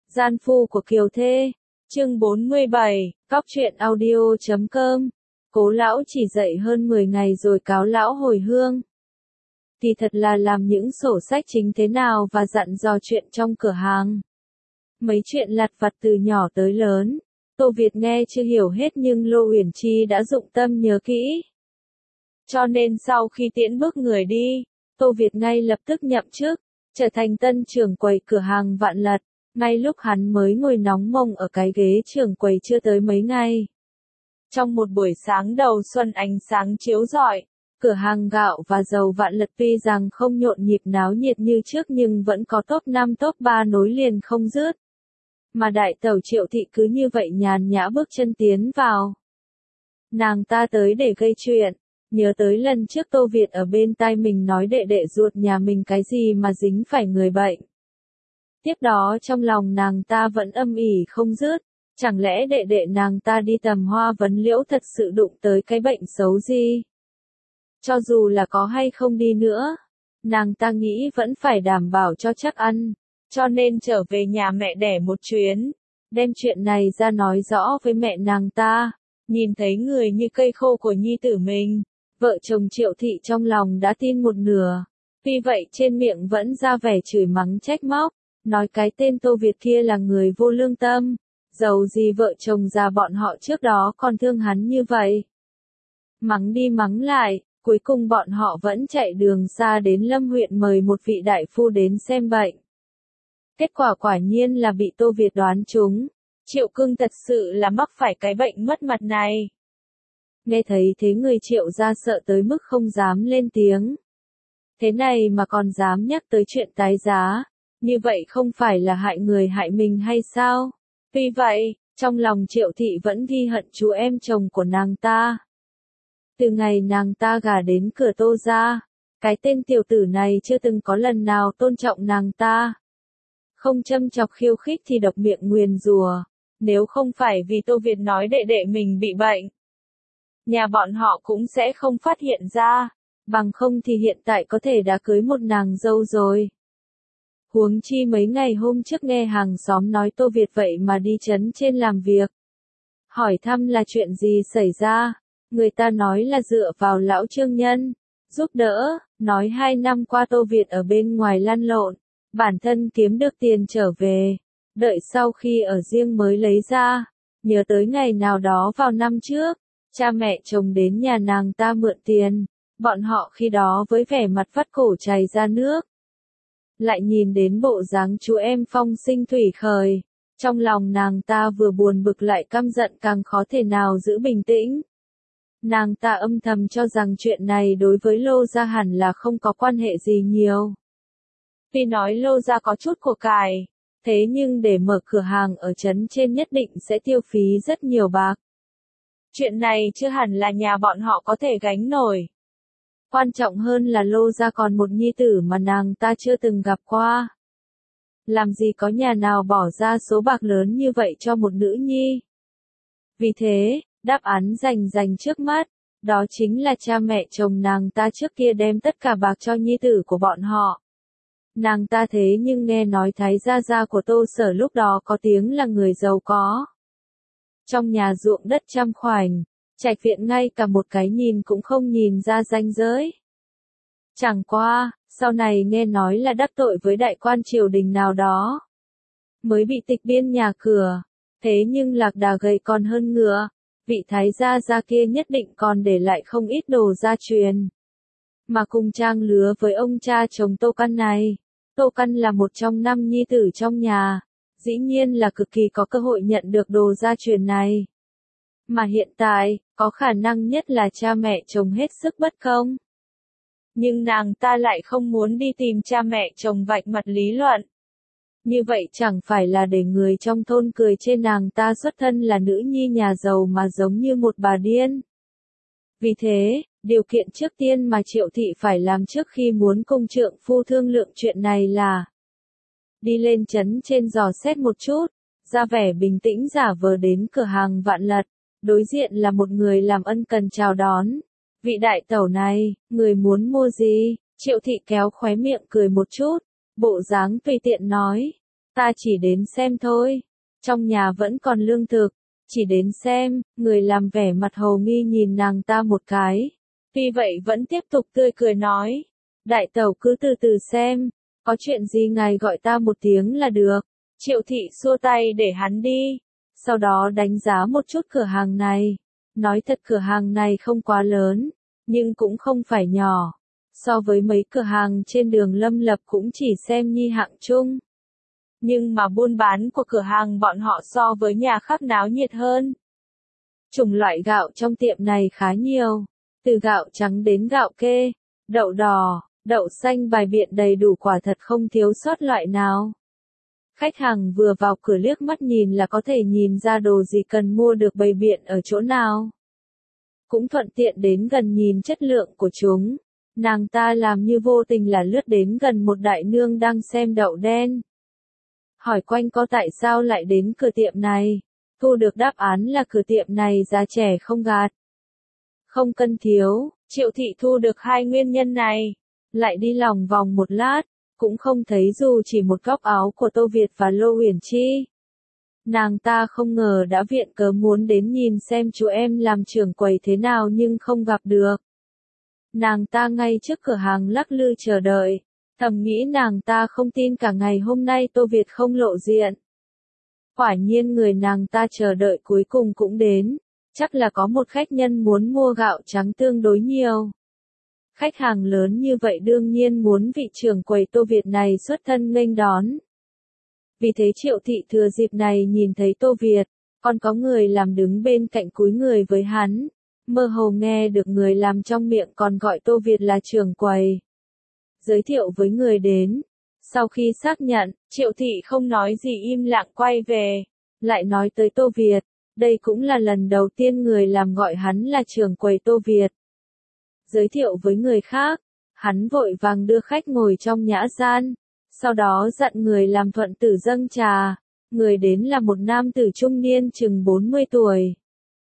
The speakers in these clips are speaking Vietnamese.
Gian phu của Kiều Thê, chương 47, cóc truyện audio.com. Cố lão chỉ dậy hơn 10 ngày rồi cáo lão hồi hương. Thì thật là làm những sổ sách chính thế nào và dặn dò chuyện trong cửa hàng. Mấy chuyện lặt vặt từ nhỏ tới lớn, Tô Việt nghe chưa hiểu hết nhưng Lô Uyển Chi đã dụng tâm nhớ kỹ. Cho nên sau khi tiễn bước người đi, Tô Việt ngay lập tức nhậm chức, trở thành tân trưởng quầy cửa hàng Vạn Lật, ngay lúc hắn mới ngồi nóng mông ở cái ghế trưởng quầy chưa tới mấy ngày. Trong một buổi sáng đầu xuân ánh sáng chiếu rọi, cửa hàng gạo và dầu Vạn Lật tuy rằng không nhộn nhịp náo nhiệt như trước nhưng vẫn có top 5 top 3 nối liền không dứt. Mà đại tẩu Triệu Thị cứ như vậy nhàn nhã bước chân tiến vào. Nàng ta tới để gây chuyện, nhớ tới lần trước Tô Việt ở bên tai mình nói đệ đệ ruột nhà mình cái gì mà dính phải người bệnh. Tiếp đó trong lòng nàng ta vẫn âm ỉ không dứt, chẳng lẽ đệ đệ nàng ta đi tầm hoa vấn liễu thật sự đụng tới cái bệnh xấu gì? Cho dù là có hay không đi nữa, nàng ta nghĩ vẫn phải đảm bảo cho chắc ăn, cho nên trở về nhà mẹ đẻ một chuyến, đem chuyện này ra nói rõ với mẹ nàng ta. Nhìn thấy người như cây khô của nhi tử mình, vợ chồng Triệu Thị trong lòng đã tin một nửa. Tuy vậy trên miệng vẫn ra vẻ chửi mắng trách móc, nói cái tên Tô Việt kia là người vô lương tâm, dầu gì vợ chồng già bọn họ trước đó còn thương hắn như vậy. Mắng đi mắng lại, cuối cùng bọn họ vẫn chạy đường xa đến Lâm huyện mời một vị đại phu đến xem bệnh. Kết quả quả nhiên là bị Tô Việt đoán trúng. Triệu Cương thật sự là mắc phải cái bệnh mất mặt này. Nghe thấy thế người Triệu gia sợ tới mức không dám lên tiếng. Thế này mà còn dám nhắc tới chuyện tái giá, như vậy không phải là hại người hại mình hay sao? Tuy vậy, trong lòng Triệu Thị vẫn ghi hận chú em chồng của nàng ta. Từ ngày nàng ta gả đến cửa Tô gia, cái tên tiểu tử này chưa từng có lần nào tôn trọng nàng ta. Không châm chọc khiêu khích thì độc miệng nguyền rủa. Nếu không phải vì Tô Việt nói đệ đệ mình bị bệnh, nhà bọn họ cũng sẽ không phát hiện ra, bằng không thì hiện tại có thể đã cưới một nàng dâu rồi. Huống chi mấy ngày hôm trước nghe hàng xóm nói Tô Việt vậy mà đi trấn trên làm việc. Hỏi thăm là chuyện gì xảy ra, người ta nói là dựa vào lão Trương Nhân, giúp đỡ, nói 2 năm qua Tô Việt ở bên ngoài lăn lộn, bản thân kiếm được tiền trở về. Đợi sau khi ở riêng mới lấy ra, nhớ tới ngày nào đó vào năm trước, cha mẹ chồng đến nhà nàng ta mượn tiền, bọn họ khi đó với vẻ mặt vắt cổ chảy ra nước. Lại nhìn đến bộ dáng chú em phong sinh thủy khởi, trong lòng nàng ta vừa buồn bực lại căm giận càng khó thể nào giữ bình tĩnh. Nàng ta âm thầm cho rằng chuyện này đối với Lô gia hẳn là không có quan hệ gì nhiều. Tuy nói Lô gia có chút của cải, thế nhưng để mở cửa hàng ở trấn trên nhất định sẽ tiêu phí rất nhiều bạc. Chuyện này chưa hẳn là nhà bọn họ có thể gánh nổi. Quan trọng hơn là Lô gia còn một nhi tử mà nàng ta chưa từng gặp qua. Làm gì có nhà nào bỏ ra số bạc lớn như vậy cho một nữ nhi. Vì thế, đáp án dành trước mắt, đó chính là cha mẹ chồng nàng ta trước kia đem tất cả bạc cho nhi tử của bọn họ. Nàng ta thế nhưng nghe nói Thái gia của Tô Sở lúc đó có tiếng là người giàu có. Trong nhà ruộng đất trăm khoảnh, trạch viện ngay cả một cái nhìn cũng không nhìn ra ranh giới. Chẳng qua, sau này nghe nói là đắc tội với đại quan triều đình nào đó. Mới bị tịch biên nhà cửa, thế nhưng lạc đà gầy còn hơn ngựa, vị Thái gia kia nhất định còn để lại không ít đồ gia truyền. Mà cùng trang lứa với ông cha chồng Tô Căn này, Tô Căn là một trong 5 nhi tử trong nhà, dĩ nhiên là cực kỳ có cơ hội nhận được đồ gia truyền này. Mà hiện tại, có khả năng nhất là cha mẹ chồng hết sức bất công. Nhưng nàng ta lại không muốn đi tìm cha mẹ chồng vạch mặt lý luận. Như vậy chẳng phải là để người trong thôn cười trên nàng ta xuất thân là nữ nhi nhà giàu mà giống như một bà điên. Vì thế, điều kiện trước tiên mà Triệu Thị phải làm trước khi muốn cùng trượng phu thương lượng chuyện này là đi lên trấn trên dò xét một chút, ra vẻ bình tĩnh giả vờ đến cửa hàng Vạn Lật, đối diện là một người làm ân cần chào đón. Vị đại tẩu này, người muốn mua gì? Triệu Thị kéo khóe miệng cười một chút, bộ dáng tùy tiện nói. Ta chỉ đến xem thôi. Trong nhà vẫn còn lương thực, chỉ đến xem, người làm vẻ mặt hồ nghi nhìn nàng ta một cái. Tuy vậy vẫn tiếp tục tươi cười nói. Đại tẩu cứ từ từ xem, có chuyện gì ngài gọi ta một tiếng là được. Triệu thị xua tay để hắn đi. Sau đó đánh giá một chút cửa hàng này. Nói thật cửa hàng này không quá lớn, nhưng cũng không phải nhỏ. So với mấy cửa hàng trên đường Lâm Lập cũng chỉ xem nhi hạng chung. Nhưng mà buôn bán của cửa hàng bọn họ so với nhà khác náo nhiệt hơn. Chủng loại gạo trong tiệm này khá nhiều. Từ gạo trắng đến gạo kê, đậu đỏ, đậu xanh bài biện đầy đủ quả thật không thiếu sót loại nào. Khách hàng vừa vào cửa liếc mắt nhìn là có thể nhìn ra đồ gì cần mua được bày biện ở chỗ nào. Cũng thuận tiện đến gần nhìn chất lượng của chúng. Nàng ta làm như vô tình là lướt đến gần một đại nương đang xem đậu đen. Hỏi quanh có tại sao lại đến cửa tiệm này. Thu được đáp án là cửa tiệm này giá rẻ không gạt. Không cân thiếu, Triệu thị thu được hai nguyên nhân này. Lại đi lòng vòng một lát, cũng không thấy dù chỉ một góc áo của Tô Việt và Lô Uyển Chi. Nàng ta không ngờ đã viện cớ muốn đến nhìn xem chú em làm trưởng quầy thế nào nhưng không gặp được. Nàng ta ngay trước cửa hàng lắc lư chờ đợi, thầm nghĩ nàng ta không tin cả ngày hôm nay Tô Việt không lộ diện. Quả nhiên người nàng ta chờ đợi cuối cùng cũng đến, chắc là có một khách nhân muốn mua gạo trắng tương đối nhiều. Khách hàng lớn như vậy đương nhiên muốn vị trưởng quầy Tô Việt này xuất thân nghênh đón. Vì thế Triệu thị thừa dịp này nhìn thấy Tô Việt, còn có người làm đứng bên cạnh cúi người với hắn, mơ hồ nghe được người làm trong miệng còn gọi Tô Việt là trưởng quầy. Giới thiệu với người đến, sau khi xác nhận, Triệu thị không nói gì im lặng quay về, lại nói tới Tô Việt, đây cũng là lần đầu tiên người làm gọi hắn là trưởng quầy Tô Việt. Giới thiệu với người khác, hắn vội vàng đưa khách ngồi trong nhã gian, sau đó dặn người làm thuận tử dâng trà, người đến là một nam tử trung niên chừng 40 tuổi.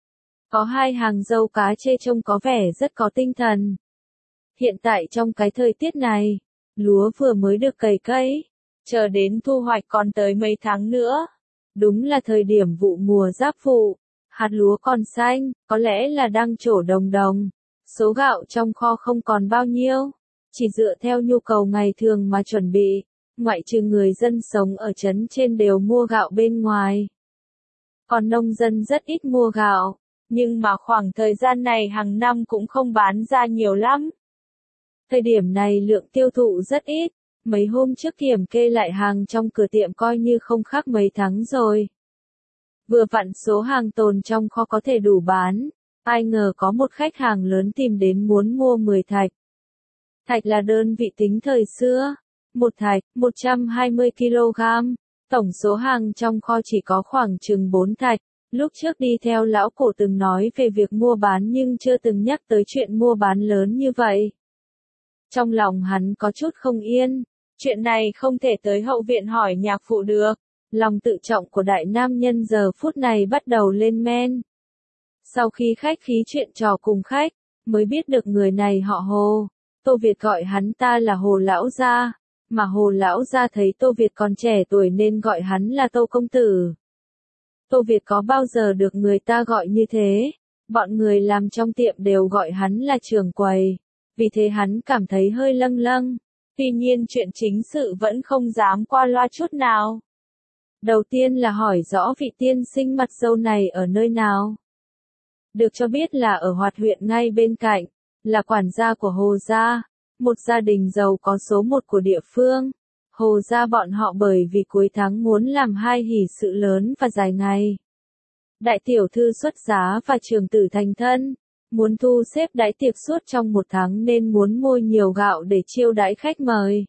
Có hai hàng râu cá chê trông có vẻ rất có tinh thần. Hiện tại trong cái thời tiết này, lúa vừa mới được cày cấy, chờ đến thu hoạch còn tới mấy tháng nữa. Đúng là thời điểm vụ mùa giáp vụ, hạt lúa còn xanh, có lẽ là đang trổ đồng đồng. Số gạo trong kho không còn bao nhiêu, chỉ dựa theo nhu cầu ngày thường mà chuẩn bị, ngoại trừ người dân sống ở trấn trên đều mua gạo bên ngoài. Còn nông dân rất ít mua gạo, nhưng mà khoảng thời gian này hàng năm cũng không bán ra nhiều lắm. Thời điểm này lượng tiêu thụ rất ít, mấy hôm trước kiểm kê lại hàng trong cửa tiệm coi như không khác mấy tháng rồi. Vừa vặn số hàng tồn trong kho có thể đủ bán. Ai ngờ có một khách hàng lớn tìm đến muốn mua 10 thạch. Thạch là đơn vị tính thời xưa. Một thạch, 120 kg. Tổng số hàng trong kho chỉ có khoảng chừng 4 thạch. Lúc trước đi theo lão cổ từng nói về việc mua bán nhưng chưa từng nhắc tới chuyện mua bán lớn như vậy. Trong lòng hắn có chút không yên. Chuyện này không thể tới hậu viện hỏi nhạc phụ được. Lòng tự trọng của đại nam nhân giờ phút này bắt đầu lên men. Sau khi khách khí chuyện trò cùng khách, mới biết được người này họ Hồ. Tô Việt gọi hắn ta là Hồ Lão Gia, mà Hồ Lão Gia thấy Tô Việt còn trẻ tuổi nên gọi hắn là Tô Công Tử. Tô Việt có bao giờ được người ta gọi như thế, bọn người làm trong tiệm đều gọi hắn là trưởng quầy, vì thế hắn cảm thấy hơi lâng lâng. Tuy nhiên chuyện chính sự vẫn không dám qua loa chút nào. Đầu tiên là hỏi rõ vị tiên sinh mặt dâu này ở nơi nào. Được cho biết là ở Hoạt huyện ngay bên cạnh, là quản gia của Hồ gia, một gia đình giàu có số một của địa phương. Hồ gia bọn họ bởi vì cuối tháng muốn làm hai hỷ sự lớn và dài ngày. Đại tiểu thư xuất giá và trưởng tử thành thân, muốn thu xếp đãi tiệc suốt trong một tháng nên muốn mua nhiều gạo để chiêu đãi khách mời.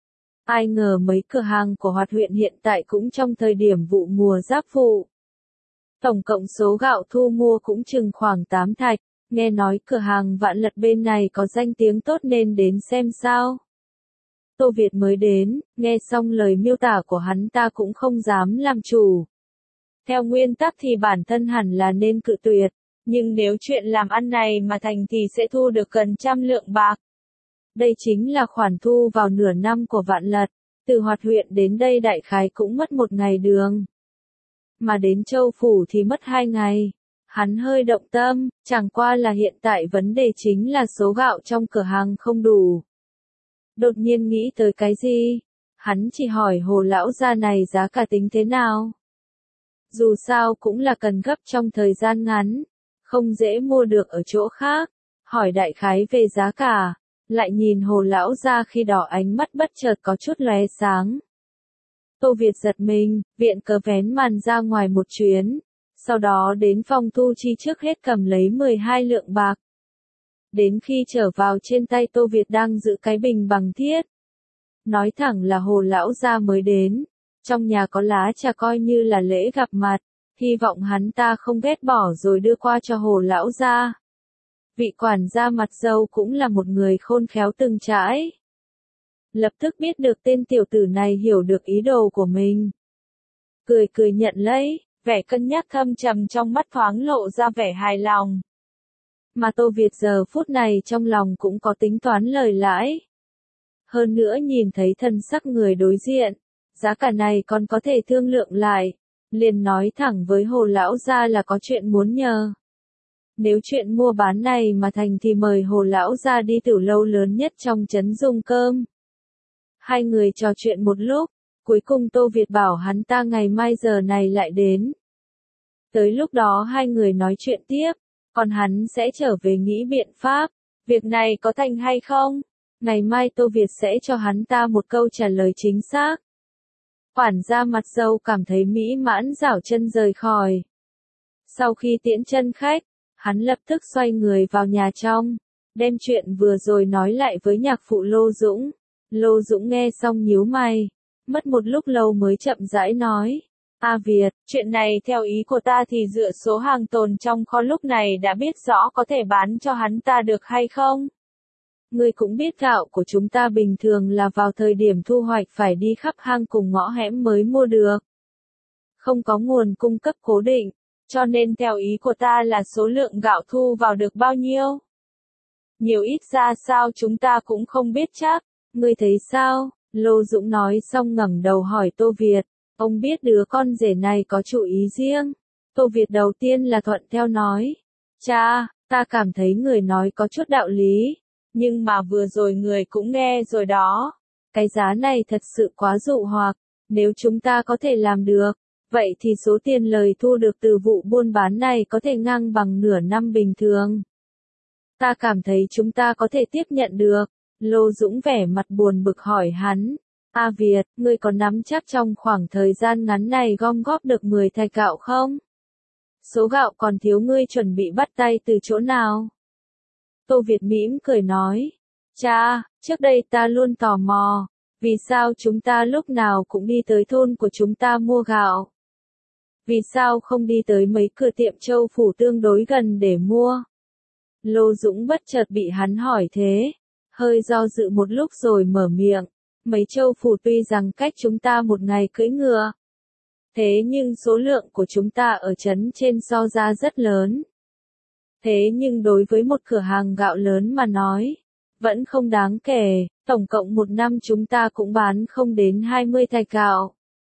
Ai ngờ mấy cửa hàng của Hoạt huyện hiện tại cũng trong thời điểm vụ mùa giáp vụ. Tổng cộng số gạo thu mua cũng chừng khoảng 8 thạch, nghe nói cửa hàng Vạn Lật bên này có danh tiếng tốt nên đến xem sao. Tô Việt mới đến, nghe xong lời miêu tả của hắn ta cũng không dám làm chủ. Theo nguyên tắc thì bản thân hẳn là nên cự tuyệt, nhưng nếu chuyện làm ăn này mà thành thì sẽ thu được gần 100 lượng bạc. Đây chính là khoản thu vào nửa năm của Vạn Lật, Từ Hoạt huyện đến đây đại khái cũng mất 1 ngày đường. Mà đến Châu Phủ thì mất 2 ngày. Hắn hơi động tâm, chẳng qua là hiện tại vấn đề chính là số gạo trong cửa hàng không đủ. Đột nhiên nghĩ tới cái gì? Hắn chỉ hỏi Hồ lão gia này giá cả tính thế nào? Dù sao cũng là cần gấp trong thời gian ngắn, không dễ mua được ở chỗ khác. Hỏi đại khái về giá cả, lại nhìn Hồ lão gia khi đó ánh mắt bất chợt có chút lóe sáng. Tô Việt giật mình, viện cớ vén màn ra ngoài một chuyến, sau đó đến phòng thu chi trước hết cầm lấy 12 lượng bạc. Đến khi trở vào trên tay Tô Việt đang giữ cái bình bằng thiết. Nói thẳng là Hồ lão gia mới đến, trong nhà có lá trà coi như là lễ gặp mặt, hy vọng hắn ta không ghét bỏ rồi đưa qua cho Hồ lão gia. Vị quản gia mặt dâu cũng là một người khôn khéo từng trải. Lập tức biết được tên tiểu tử này hiểu được ý đồ của mình. Cười cười nhận lấy, vẻ cân nhắc thâm trầm trong mắt thoáng lộ ra vẻ hài lòng. Mà Tô Việt giờ phút này trong lòng cũng có tính toán lời lãi. Hơn nữa nhìn thấy thân sắc người đối diện, giá cả này còn có thể thương lượng lại, liền nói thẳng với Hồ lão gia là có chuyện muốn nhờ. Nếu chuyện mua bán này mà thành thì mời Hồ lão gia đi tiểu lâu lớn nhất trong trấn dùng cơm. Hai người trò chuyện một lúc, cuối cùng Tô Việt bảo hắn ta ngày mai giờ này lại đến. Tới lúc đó hai người nói chuyện tiếp, còn hắn sẽ trở về nghĩ biện pháp, việc này có thành hay không? Ngày mai Tô Việt sẽ cho hắn ta một câu trả lời chính xác. Quản gia mặt dâu cảm thấy mỹ mãn giảo chân rời khỏi. Sau khi tiễn chân khách, hắn lập tức xoay người vào nhà trong, đem chuyện vừa rồi nói lại với nhạc phụ Lô Dũng. Lô Dũng nghe xong nhíu mày, mất một lúc lâu mới chậm rãi nói. A Việt, chuyện này theo ý của ta thì dựa số hàng tồn trong kho lúc này đã biết rõ có thể bán cho hắn ta được hay không? Ngươi cũng biết gạo của chúng ta bình thường là vào thời điểm thu hoạch phải đi khắp hang cùng ngõ hẻm mới mua được. Không có nguồn cung cấp cố định, cho nên theo ý của ta là số lượng gạo thu vào được bao nhiêu? Nhiều ít ra sao chúng ta cũng không biết chắc, ngươi thấy sao? Lô Dũng nói xong ngẩng đầu hỏi Tô Việt, ông biết đứa con rể này có chủ ý riêng. Tô Việt đầu tiên là thuận theo nói, cha, ta cảm thấy người nói có chút đạo lý. Nhưng mà vừa rồi người cũng nghe rồi đó. Cái giá này thật sự quá dụ hoặc. Nếu chúng ta có thể làm được, vậy thì số tiền lời thu được từ vụ buôn bán này có thể ngang bằng nửa năm bình thường. Ta cảm thấy chúng ta có thể tiếp nhận được. Lô Dũng vẻ mặt buồn bực hỏi hắn. A Việt, ngươi có nắm chắc trong khoảng thời gian ngắn này gom góp được 10 thạch gạo không? Số gạo còn thiếu ngươi chuẩn bị bắt tay từ chỗ nào? Tô Việt mỉm cười nói, cha, trước đây ta luôn tò mò, vì sao chúng ta lúc nào cũng đi tới thôn của chúng ta mua gạo? Vì sao không đi tới mấy cửa tiệm Châu Phủ tương đối gần để mua? Lô Dũng bất chợt bị hắn hỏi thế, hơi do dự một lúc rồi mở miệng, mấy Châu Phủ tuy rằng cách chúng ta một ngày cưỡi ngựa, thế nhưng số lượng của chúng ta ở trấn trên so ra rất lớn. Thế nhưng đối với một cửa hàng gạo lớn mà nói, vẫn không đáng kể, tổng cộng một năm chúng ta cũng bán không đến 20 thạch gạo.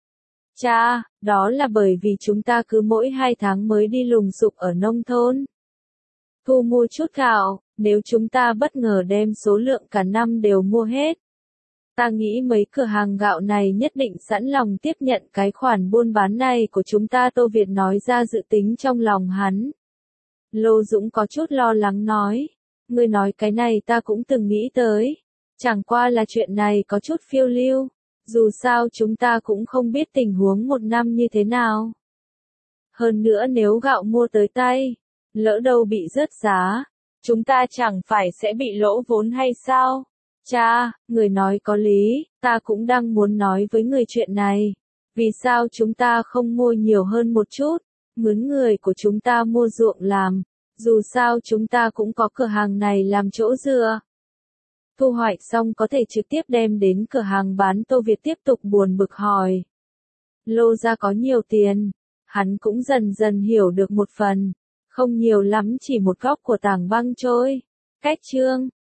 Cha, đó là bởi vì chúng ta cứ mỗi 2 tháng mới đi lùng sục ở nông thôn. Thu mua chút gạo, nếu chúng ta bất ngờ đem số lượng cả năm đều mua hết. Ta nghĩ mấy cửa hàng gạo này nhất định sẵn lòng tiếp nhận cái khoản buôn bán này của chúng ta. Tô Việt nói ra dự tính trong lòng hắn. Lô Dũng có chút lo lắng nói, ngươi nói cái này ta cũng từng nghĩ tới, chẳng qua là chuyện này có chút phiêu lưu, dù sao chúng ta cũng không biết tình huống một năm như thế nào. Hơn nữa nếu gạo mua tới tay, lỡ đâu bị rớt giá, chúng ta chẳng phải sẽ bị lỗ vốn hay sao? Cha, người nói có lý, ta cũng đang muốn nói với người chuyện này, vì sao chúng ta không mua nhiều hơn một chút? Mướn người của chúng ta mua ruộng làm, dù sao chúng ta cũng có cửa hàng này làm chỗ dựa. Thu hoạch xong có thể trực tiếp đem đến cửa hàng bán. Tô Việt tiếp tục buồn bực hỏi. Lô gia có nhiều tiền, hắn cũng dần dần hiểu được một phần, không nhiều lắm chỉ một góc của tảng băng trôi. Cách chương